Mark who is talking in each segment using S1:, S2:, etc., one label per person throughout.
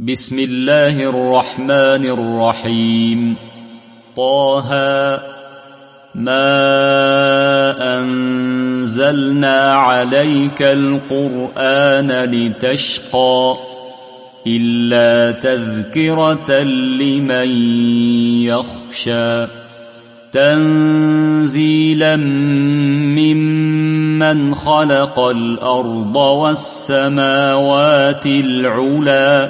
S1: بسم الله الرحمن الرحيم. طه ما أنزلنا عليك القرآن لتشقى إلا تذكرة لمن يخشى تنزيلا ممن خلق الأرض والسماوات العلى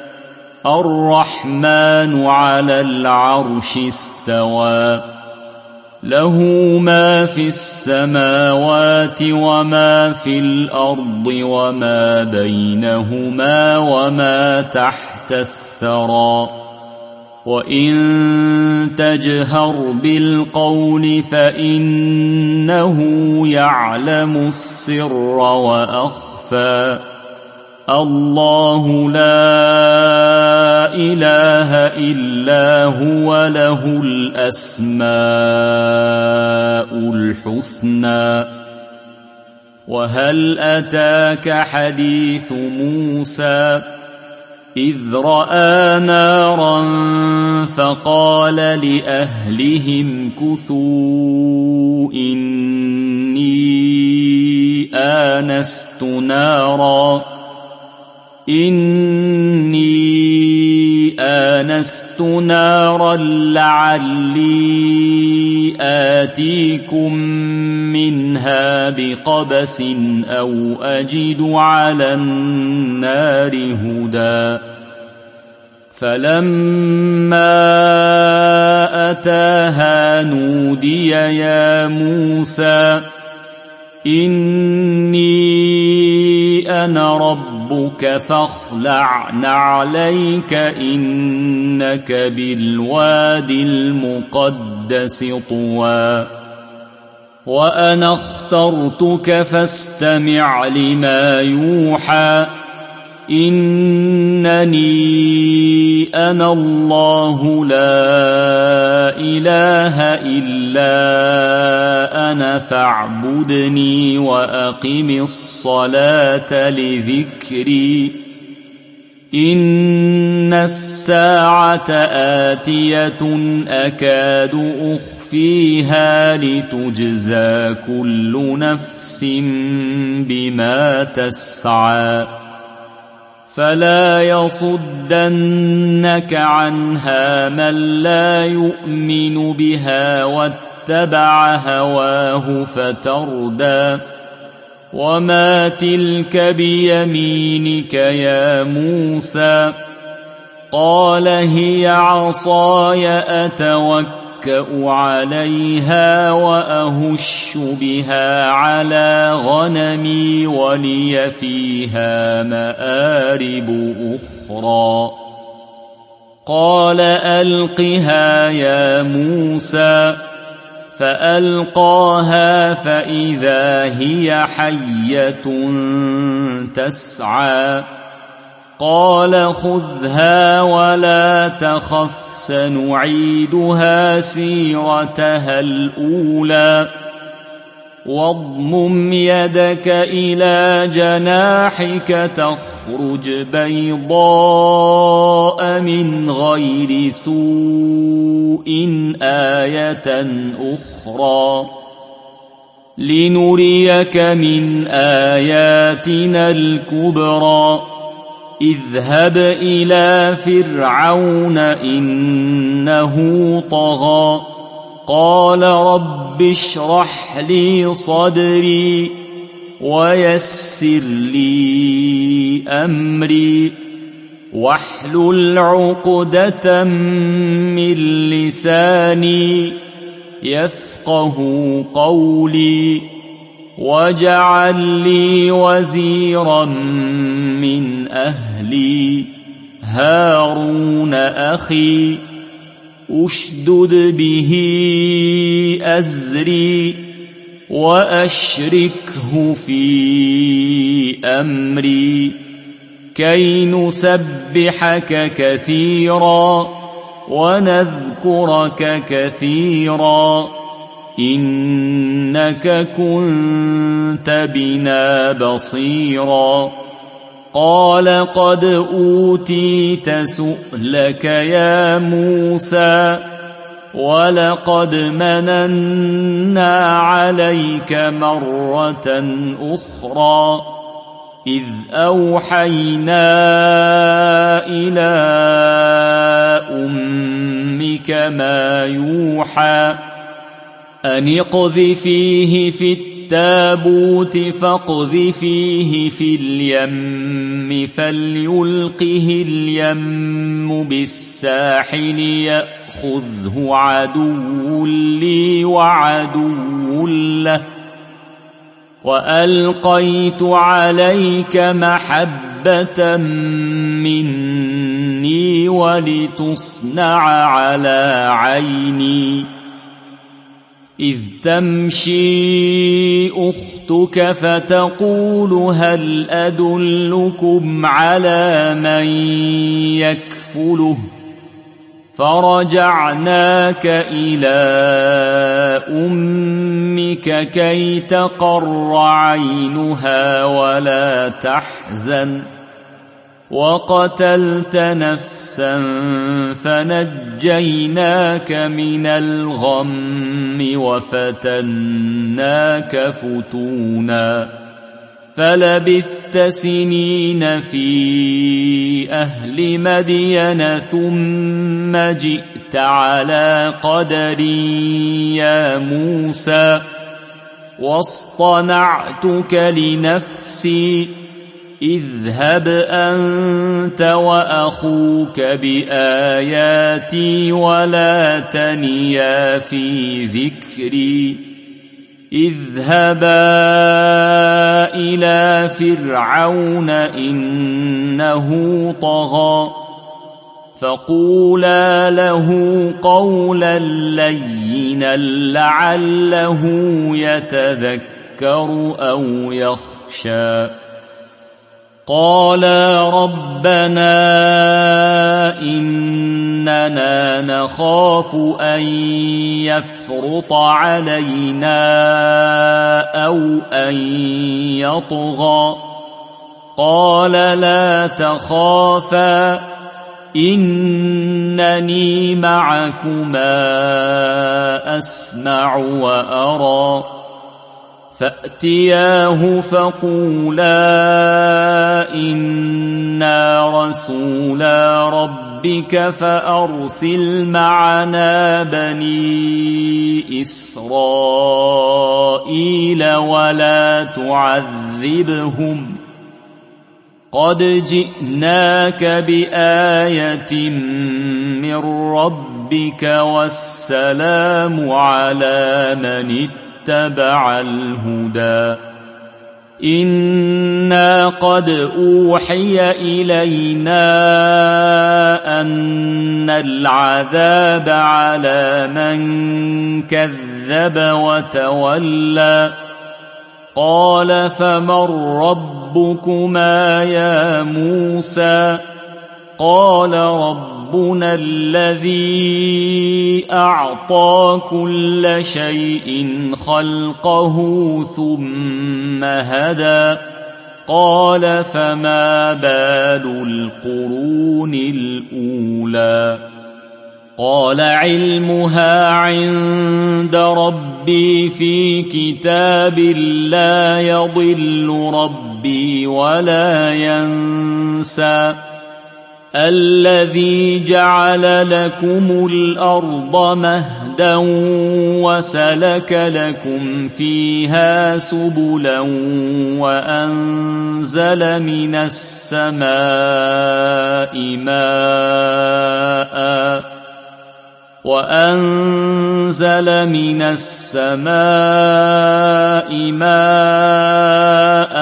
S1: الرحمن على العرش استوى له ما في السماوات وما في الأرض وما بينهما وما تحت الثرى وإن تجهر بالقول فإنه يعلم السر وأخفى الله لا إله إلا هو له الأسماء الحسنى. وهل أتاك حديث موسى إذ رأى نارا فقال لأهلهم كثوا إني آنست نارا لعلي آتيكم منها بقبس أو أجد على النار هدى. فلما أتاها نودي يا موسى إني أنا ربك فاخلع نعليك إنك بالواد المقدس طوى وأنا اخترتك فاستمع لما يوحى إنني أنا الله لا إله إلا أنا فاعبدني وأقم الصلاة لذكري إن الساعة آتية أكاد أخفيها لتجزى كل نفس بما تسعى فلا يصدنك عنها من لا يؤمن بها واتبع هواه فتردى. وما تلك بيمينك يا موسى قال هي عصاي أتوكأ عليها وأهش بها على غنمي ولي فيها مآرب أخرى. قال ألقها يا موسى فألقاها فإذا هي حية تسعى قال خذها ولا تخف سنعيدها سيرتها الأولى واضمم يدك إلى جناحك تخرج بيضاء من غير سوء آية أخرى لنريك من آياتنا الكبرى اذهب إلى فرعون إنه طغى قال رب اشرح لي صدري ويسر لي أمري واحلل عقدة من لساني يفقه قولي واجعل لي وزيرا من أهلي هارون أخي أشدد به أزري وأشركه في أمري كي نسبحك كثيرا ونذكرك كثيرا إنك كنت بنا بصيرا قال قد أوتيت سؤلك يا موسى ولقد مننا عليك مرة أخرى إذ أوحينا إلى أمك ما يوحى أن اقذفيه في التابوت فاقذفيه في اليم فليلقه اليم بالساحل يأخذه عدو لي وعدو له وألقيت عليك محبة مني ولتصنع على عيني إذ تمشي أختك فتقول هل أدلكم على من يكفله فرجعناك إلى أمك كي تقر عينها ولا تحزن وقتلت نفسا فنجيناك من الغم وفتناك فتونا فلبثت سنين في أهل مدين ثم جئت على قدري يا موسى واصطنعتك لنفسي اذهب أنت وأخوك بآياتي ولا تنيا في ذكري اذهبا إلى فرعون إنه طغى فقولا له قولا لينا لعله يتذكر أو يخشى قالا ربنا إننا نخاف أن يفرط علينا أو أن يطغى قال لا تخافا إنني معكما أسمع وأرى فأتياه فقولا إنا رسولا ربك فأرسل معنا بني إسرائيل ولا تعذبهم قد جئناك بآية من ربك والسلام على من اتبع الهدى إنا قد أوحي إلينا أن العذاب على من كذب وتولى قال فمن ربكما يا موسى قال ربنا الذي أعطى كل شيء خلقه ثم هدى قال فما بال القرون الأولى قال علمها عند ربي في كتاب لا يضل ربي ولا ينسى الذي جعل لكم الأرض مهدا وسلك لكم فيها سبلا وأنزل من السماء ماء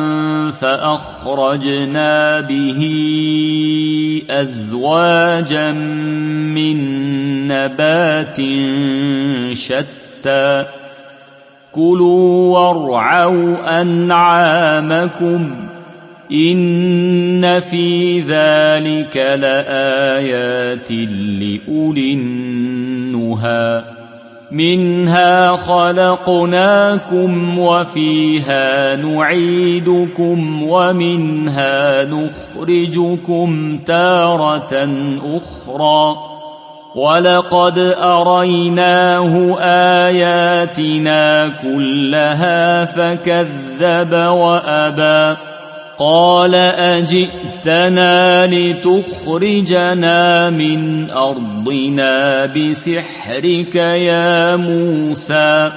S1: فأخرجنا به أزواجا من نبات شتى كلوا وارعوا أنعامكم إن في ذلك لآيات لأولي النهى منها خلقناكم وفيها نعيدكم ومنها نخرجكم تارة أخرى ولقد أريناه آياتنا كلها فكذب وأبى قال أجئتنا لتخرجنا من أرضنا بسحرك يا موسى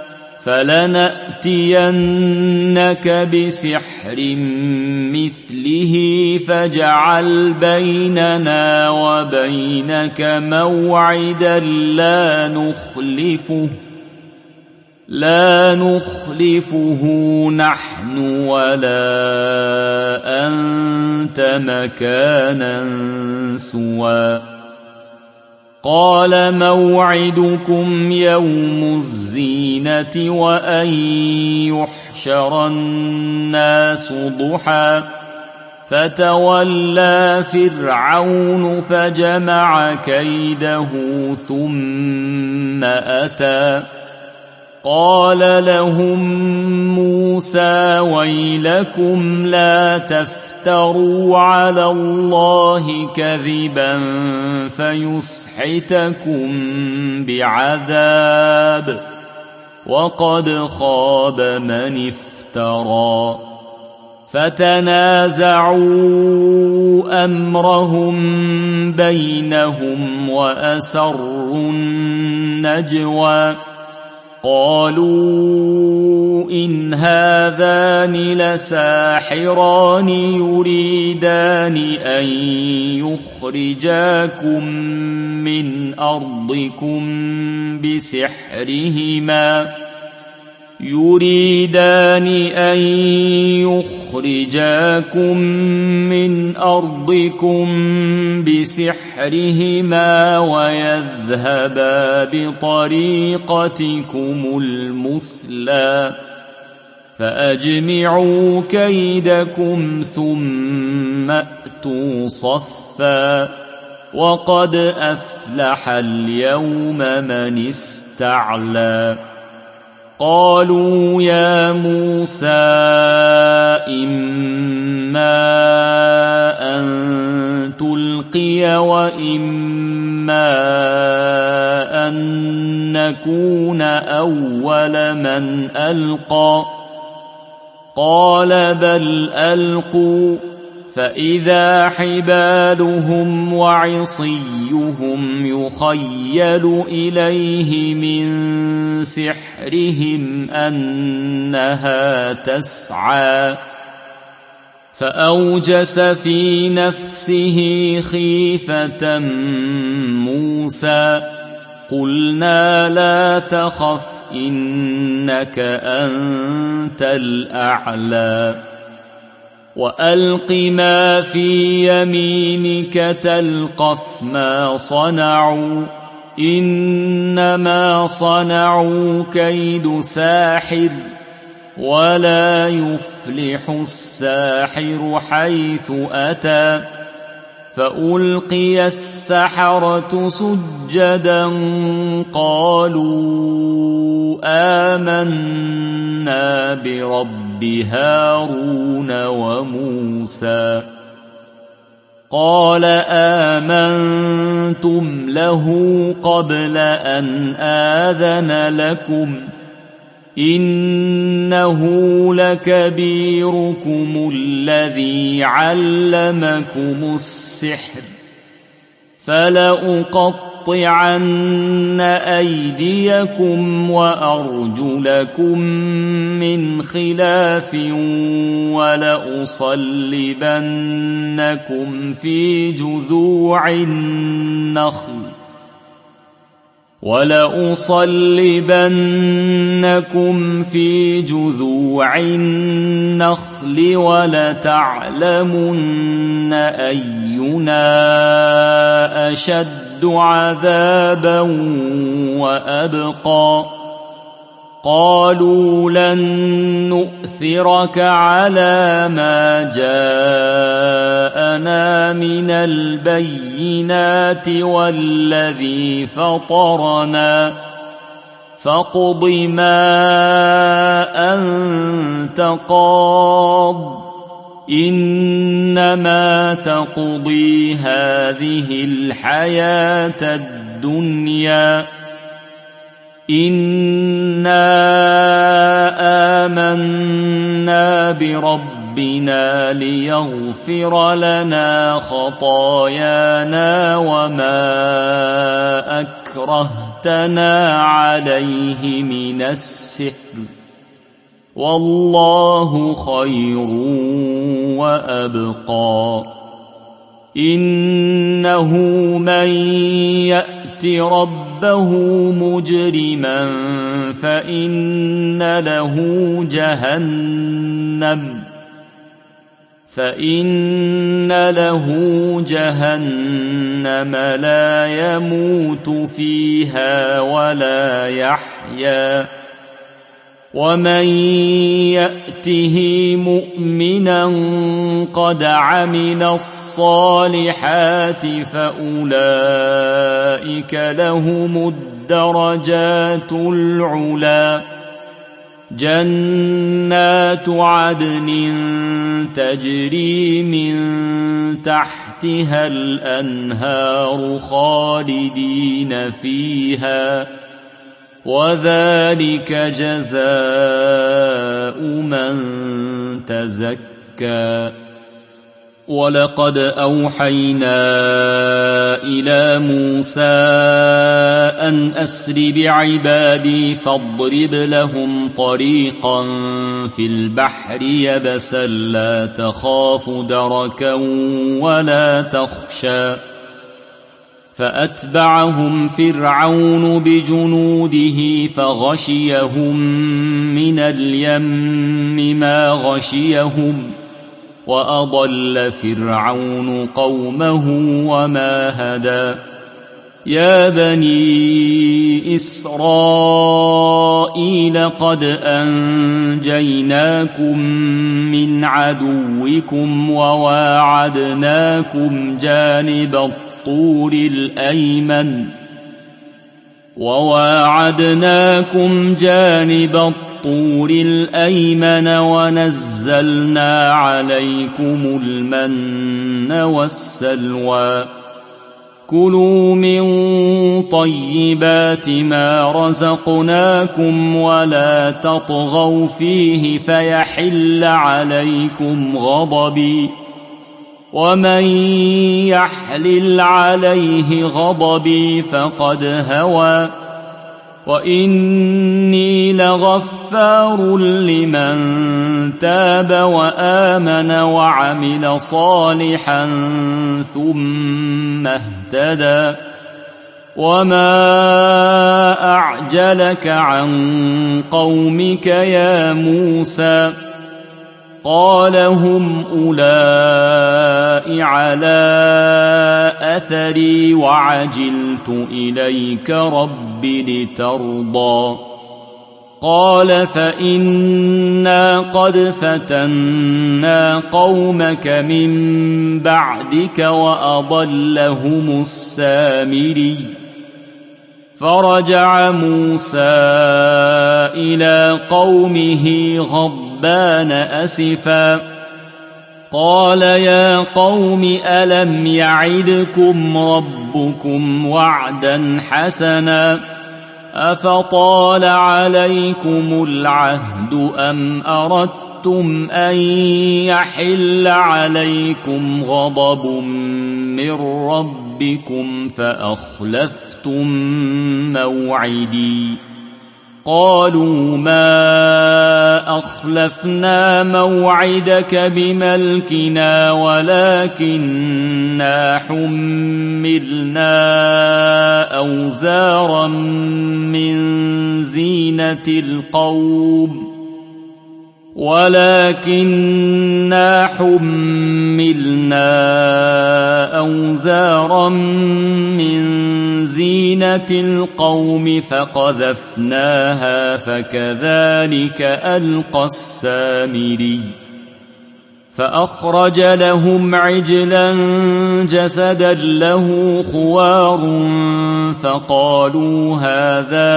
S1: فلنأتينك بسحر مثله فاجعل بيننا وبينك موعدا لا نخلفه نحن ولا أنت مكانا سوى قال موعدكم يوم الزينة وأن يحشر الناس ضحى فتولى فرعون فجمع كيده ثم أتى قال لهم موسى ويلكم لا تفتروا على الله كذبا فيسحتكم بعذاب وقد خاب من افترى فتنازعوا أمرهم بينهم وأسروا النجوى قالوا إن هذان لساحران يريدان أن يخرجاكم من أرضكم بسحرهما ويذهبا بطريقتكم المثلى فأجمعوا كيدكم ثم أتوا صفا وقد أفلح اليوم من استعلى قالوا يا موسى إما أن تلقي وإما أن نكون أول من ألقى قال بل ألقوا فإذا حبالهم وعصيهم يخيل إليه من سحرهم أنها تسعى فأوجس في نفسه خيفة موسى قلنا لا تخف إنك أنت الأعلى وألق ما في يمينك تلقف ما صنعوا إنما صنعوا كيد ساحر ولا يفلح الساحر حيث أتى فألقي السحرة سجدا قالوا آمنا برب هارون وموسى قال آمنتم له قبل أن آذن لكم إنه لكبيركم الذي علمكم السحر فلأقطعن أيديكم وأرجلكم من خلاف ولأصلبنكم في جذوع النخل ولتعلمن أينا أشد عذابا وأبقى قالوا لن نؤثرك على ما جاءنا من البينات والذي فطرنا فاقض ما أنت قاض إنما تقضي هذه الحياة الدنيا إنا آمنا بربنا ليغفر لنا خطايانا وما أكرهتنا عليه من السحر والله خير وأبقى إنه من يأت ربه مجرما فإن له جهنم لا يموت فيها ولا يحيا ومن يأته مؤمنا قد عمل الصالحات فأولئك لهم الدرجات العلى جنات عدن تجري من تحتها الأنهار خالدين فيها وذلك جزاء من تزكى ولقد أوحينا إلى موسى أن أسر بعبادي فاضرب لهم طريقا في البحر يبسا لا تخاف دركا ولا تخشى فأتبعهم فرعون بجنوده فغشيهم من اليم ما غشيهم وأضل فرعون قومه وما هدى يا بني إسرائيل قد أنجيناكم من عدوكم وواعدناكم جانب الطور الأيمن ونزلنا عليكم المن والسلوى كلوا من طيبات ما رزقناكم ولا تطغوا فيه فيحل عليكم غضبي ومن يحلل عليه غضبي فقد هوى وإني لغفار لمن تاب وآمن وعمل صالحا ثم اهتدى وما أعجلك عن قومك يا موسى قال هم أولئك على أثري وعجلت إليك رب لترضى قال فإنا قد فتنا قومك من بعدك وأضلهم السامري فرجع موسى إلى قومه غضبان أسفا قال يا قوم ألم يعدكم ربكم وعدا حسنا أفطال عليكم العهد أم أردتم أن يحل عليكم غضب من ربكم فأخلفتم موعدي قالوا ما أخلفنا موعدك بملكنا ولكننا حملنا أوزارا من زينة القوم فقذفناها فكذلك ألقى السامري فأخرج لهم عجلا جسدا له خوار فقالوا هذا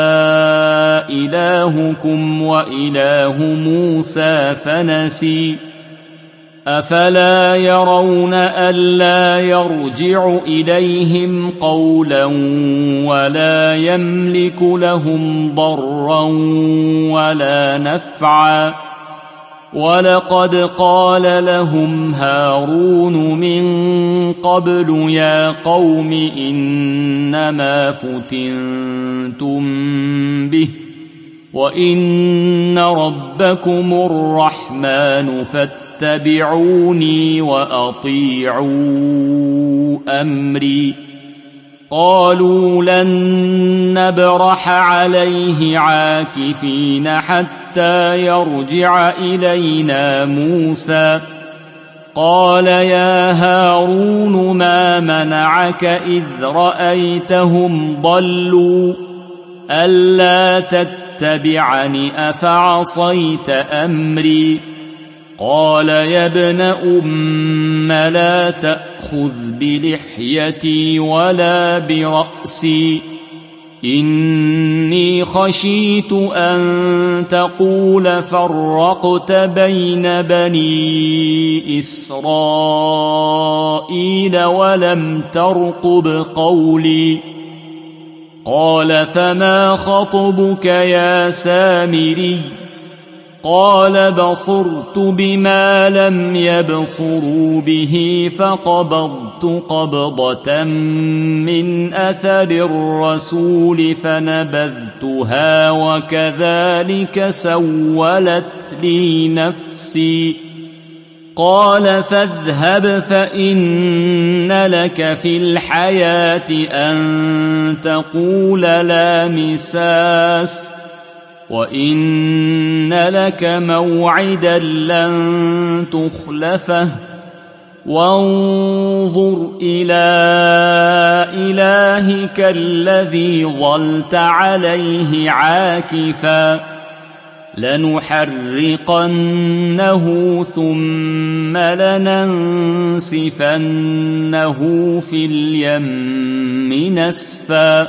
S1: إلهكم وإله موسى فنسي أفلا يرون ألا يرجع إليهم قولا ولا يملك لهم ضرا ولا نفعا ولقد قال لهم هارون من قبل يا قوم إنما فتنتم به وإن ربكم الرحمن فاتبعوني وأطيعوا أمري قالوا لن نبرح عليه عاكفين حتى يرجع إلينا موسى قال يا هارون ما منعك إذ رأيتهم ضلوا ألا تتبعني أفعصيت أمري قال يا ابن أم لا تأخذ بلحيتي ولا برأسي إني خشيت أن تقول فرقت بين بني إسرائيل ولم ترقب قولي قال فما خطبك يا سامري قال بصرت بما لم يبصروا به فقبضت قبضة من أثر الرسول فنبذتها وكذلك سولت لي نفسي قال فاذهب فإن لك في الحياة أن تقول لا مساس وإن لك موعدا لن تخلفه وانظر إلى إلهك الذي ظلت عليه عاكفا لنحرقنه ثم لننسفنه في اليم نسفا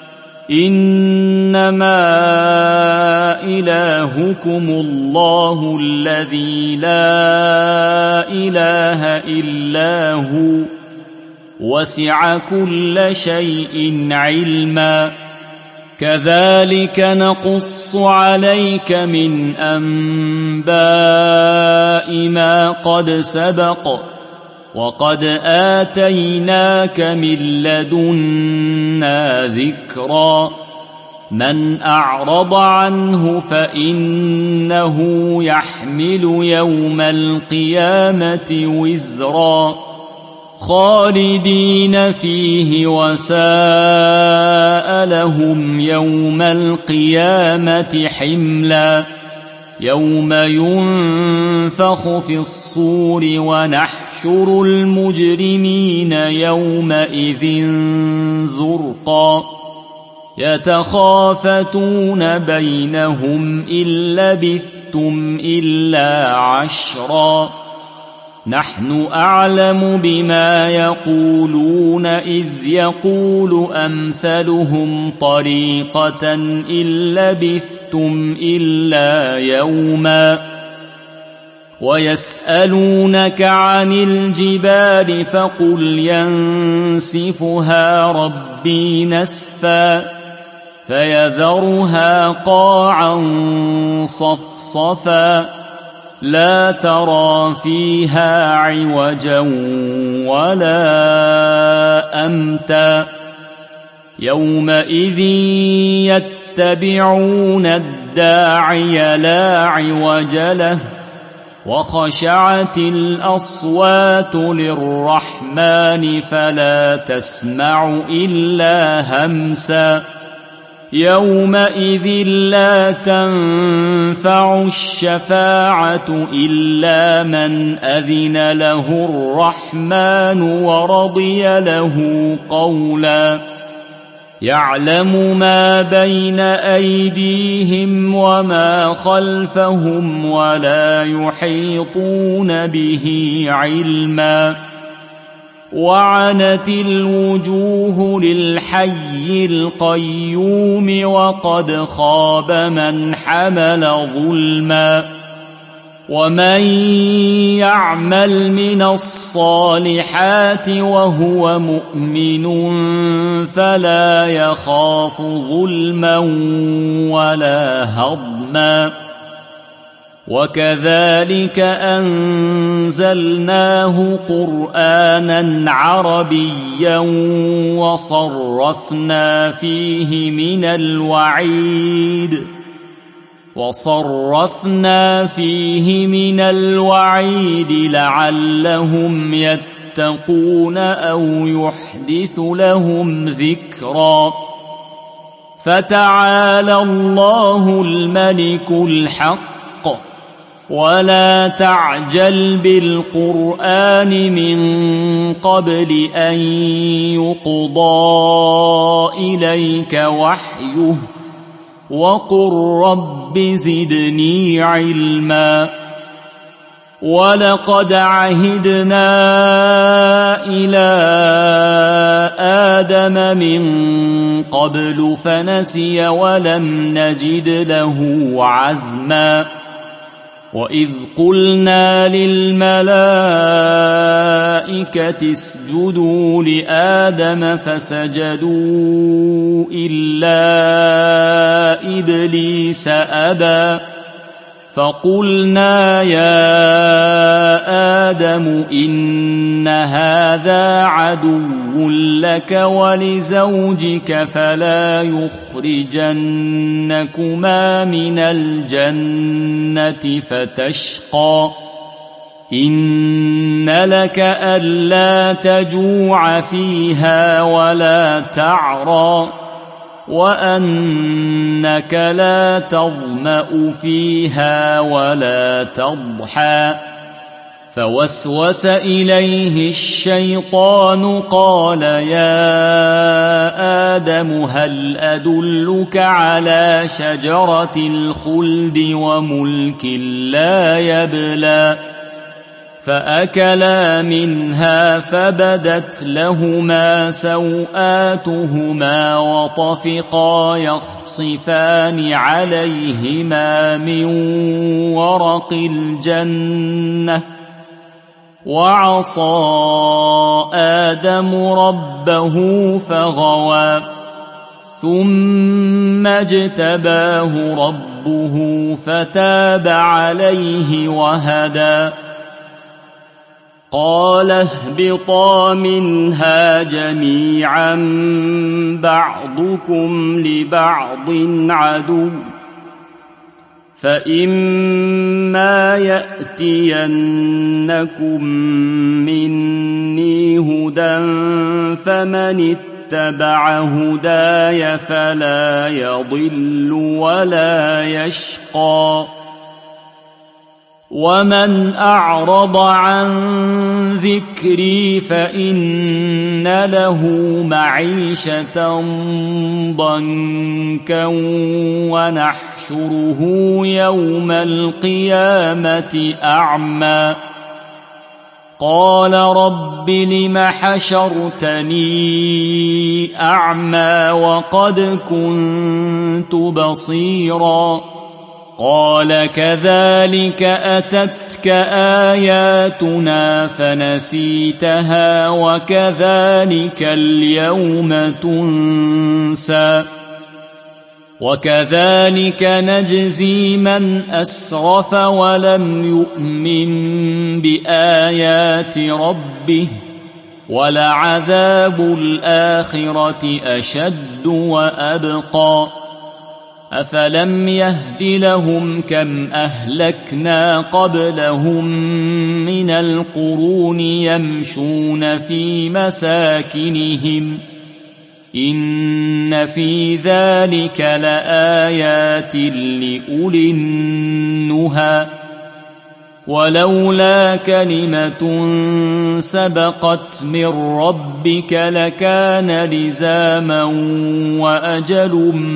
S1: إنما إلهكم الله الذي لا إله إلا هو وسع كل شيء علما كذلك نقص عليك من أنباء ما قد سبق وقد آتيناك من لدنا ذكرا من أعرض عنه فإنه يحمل يوم القيامة وزرا خالدين فيه وساء لهم يوم القيامة حملا يوم ينفخ في الصور ونحشر المجرمين يومئذ زرقا يتخافتون بينهم إن لبثتم إلا عشرا نحن أعلم بما يقولون إذ يقول أمثلهم طريقة إن لبثتم إلا يوما ويسألونك عن الجبال فقل ينسفها ربي نسفا فيذرها قاعا صفصفا لا ترى فيها عوجا ولا أمتا يومئذ يتبعون الداعي لا عوج له وخشعت الأصوات للرحمن فلا تسمع إلا همسا يومئذ لا تنفع الشفاعة إلا من أذن له الرحمن ورضي له قولا يعلم ما بين أيديهم وما خلفهم ولا يحيطون به علما وعنت الوجوه للحي القيوم وقد خاب من حمل ظلما ومن يعمل من الصالحات وهو مؤمن فلا يخاف ظلما ولا هضما وكذلك أنزلناه قرآنا عربيا وصرفنا فيه من الوعيد لعلهم يتقون أو يحدث لهم ذكرا فتعالى الله الملك الحق ولا تعجل بالقرآن من قبل أن يقضى إليك وحيه وقل رب زدني علما ولقد عهدنا إلى آدم من قبل فنسي ولم نجد له عزما وإذ قلنا للملائكة اسجدوا لآدم فسجدوا إلا إبليس أبى فقلنا يا آدم إن هذا عدو لك ولزوجك فلا يخرجنكما من الجنة فتشقى إن لك ألا تجوع فيها ولا تعرى وأنك لا تظمأ فيها ولا تضحى فوسوس إليه الشيطان قال يا آدم هل أدلك على شجرة الخلد وملك لا يبلى فأكلا منها فبدت لهما سوآتهما وطفقا يخصفان عليهما من ورق الجنة وعصى آدم ربه فغوى ثم اجتباه ربه فتاب عليه وهدى قال اهبطا منها جميعا بعضكم لبعض عدو فإما يأتينكم مني هدى فمن اتبع هداي فلا يضل ولا يشقى ومن أعرض عن ذكري فإن له معيشة ضنكا ونحشره يوم القيامة أعمى قال رب لم حشرتني أعمى وقد كنت بصيرا قال كذلك أتتك آياتنا فنسيتها وكذلك اليوم تنسى وكذلك نجزي من أسرف ولم يؤمن بآيات ربه ولعذاب الآخرة أشد وأبقى أفلم يهد لهم كم أهلكنا قبلهم من القرون يمشون في مساكنهم إن في ذلك لآيات لأولي النهى ولولا كلمة سبقت من ربك لكان لزاما وأجل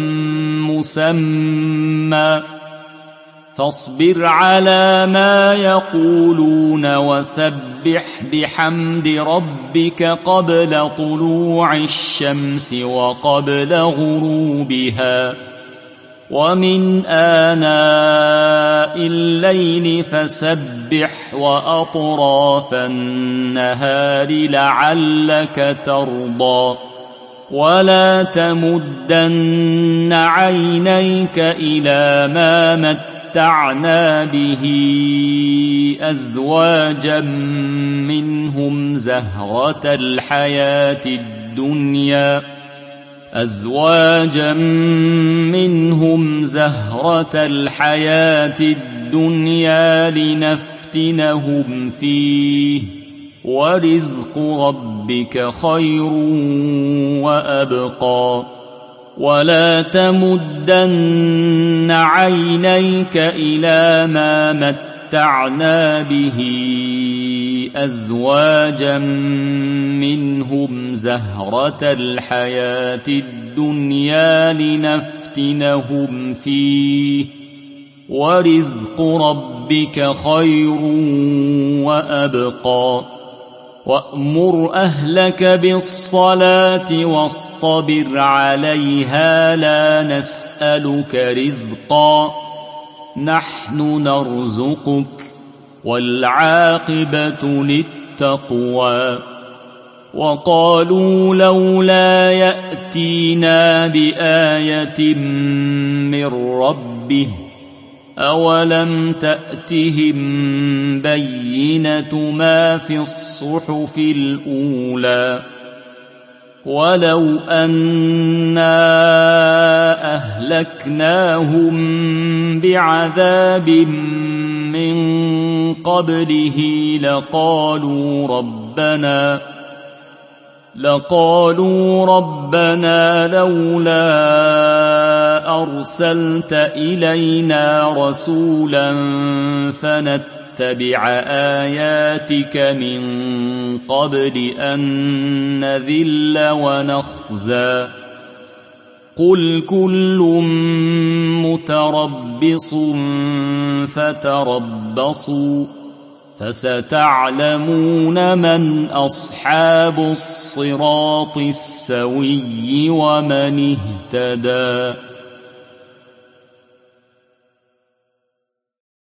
S1: مسمى فاصبر على ما يقولون وسبح بحمد ربك قبل طلوع الشمس وقبل غروبها ومن آناء الليل فسبح وأطراف النهار لعلك ترضى ولا تمدن عينيك إلى ما متعنا به أزواجا منهم زهرة الحياة الدنيا لنفتنهم فيه ورزق ربك خير وأبقى ولا تمدن عينيك إلى ما متعنا به أزواجا منهم زهرة الحياة الدنيا لنفتنهم فيه ورزق ربك خير وأبقى وأمر أهلك بالصلاة واصطبر عليها لا نسألك رزقا نحن نرزقك والعاقبة للتقوى وقالوا لولا يأتينا بآية من ربه أولم تأتهم بينة ما في الصحف الأولى ولو أنا أهلكناهم بعذاب من قبله لقالوا ربنا لولا أرسلت إلينا رسولا فنتبع آياتك من قبل أن نذل ونخزى قل كل متربص فتربصوا فستعلمون من أصحاب الصراط السوي ومن اهتدى.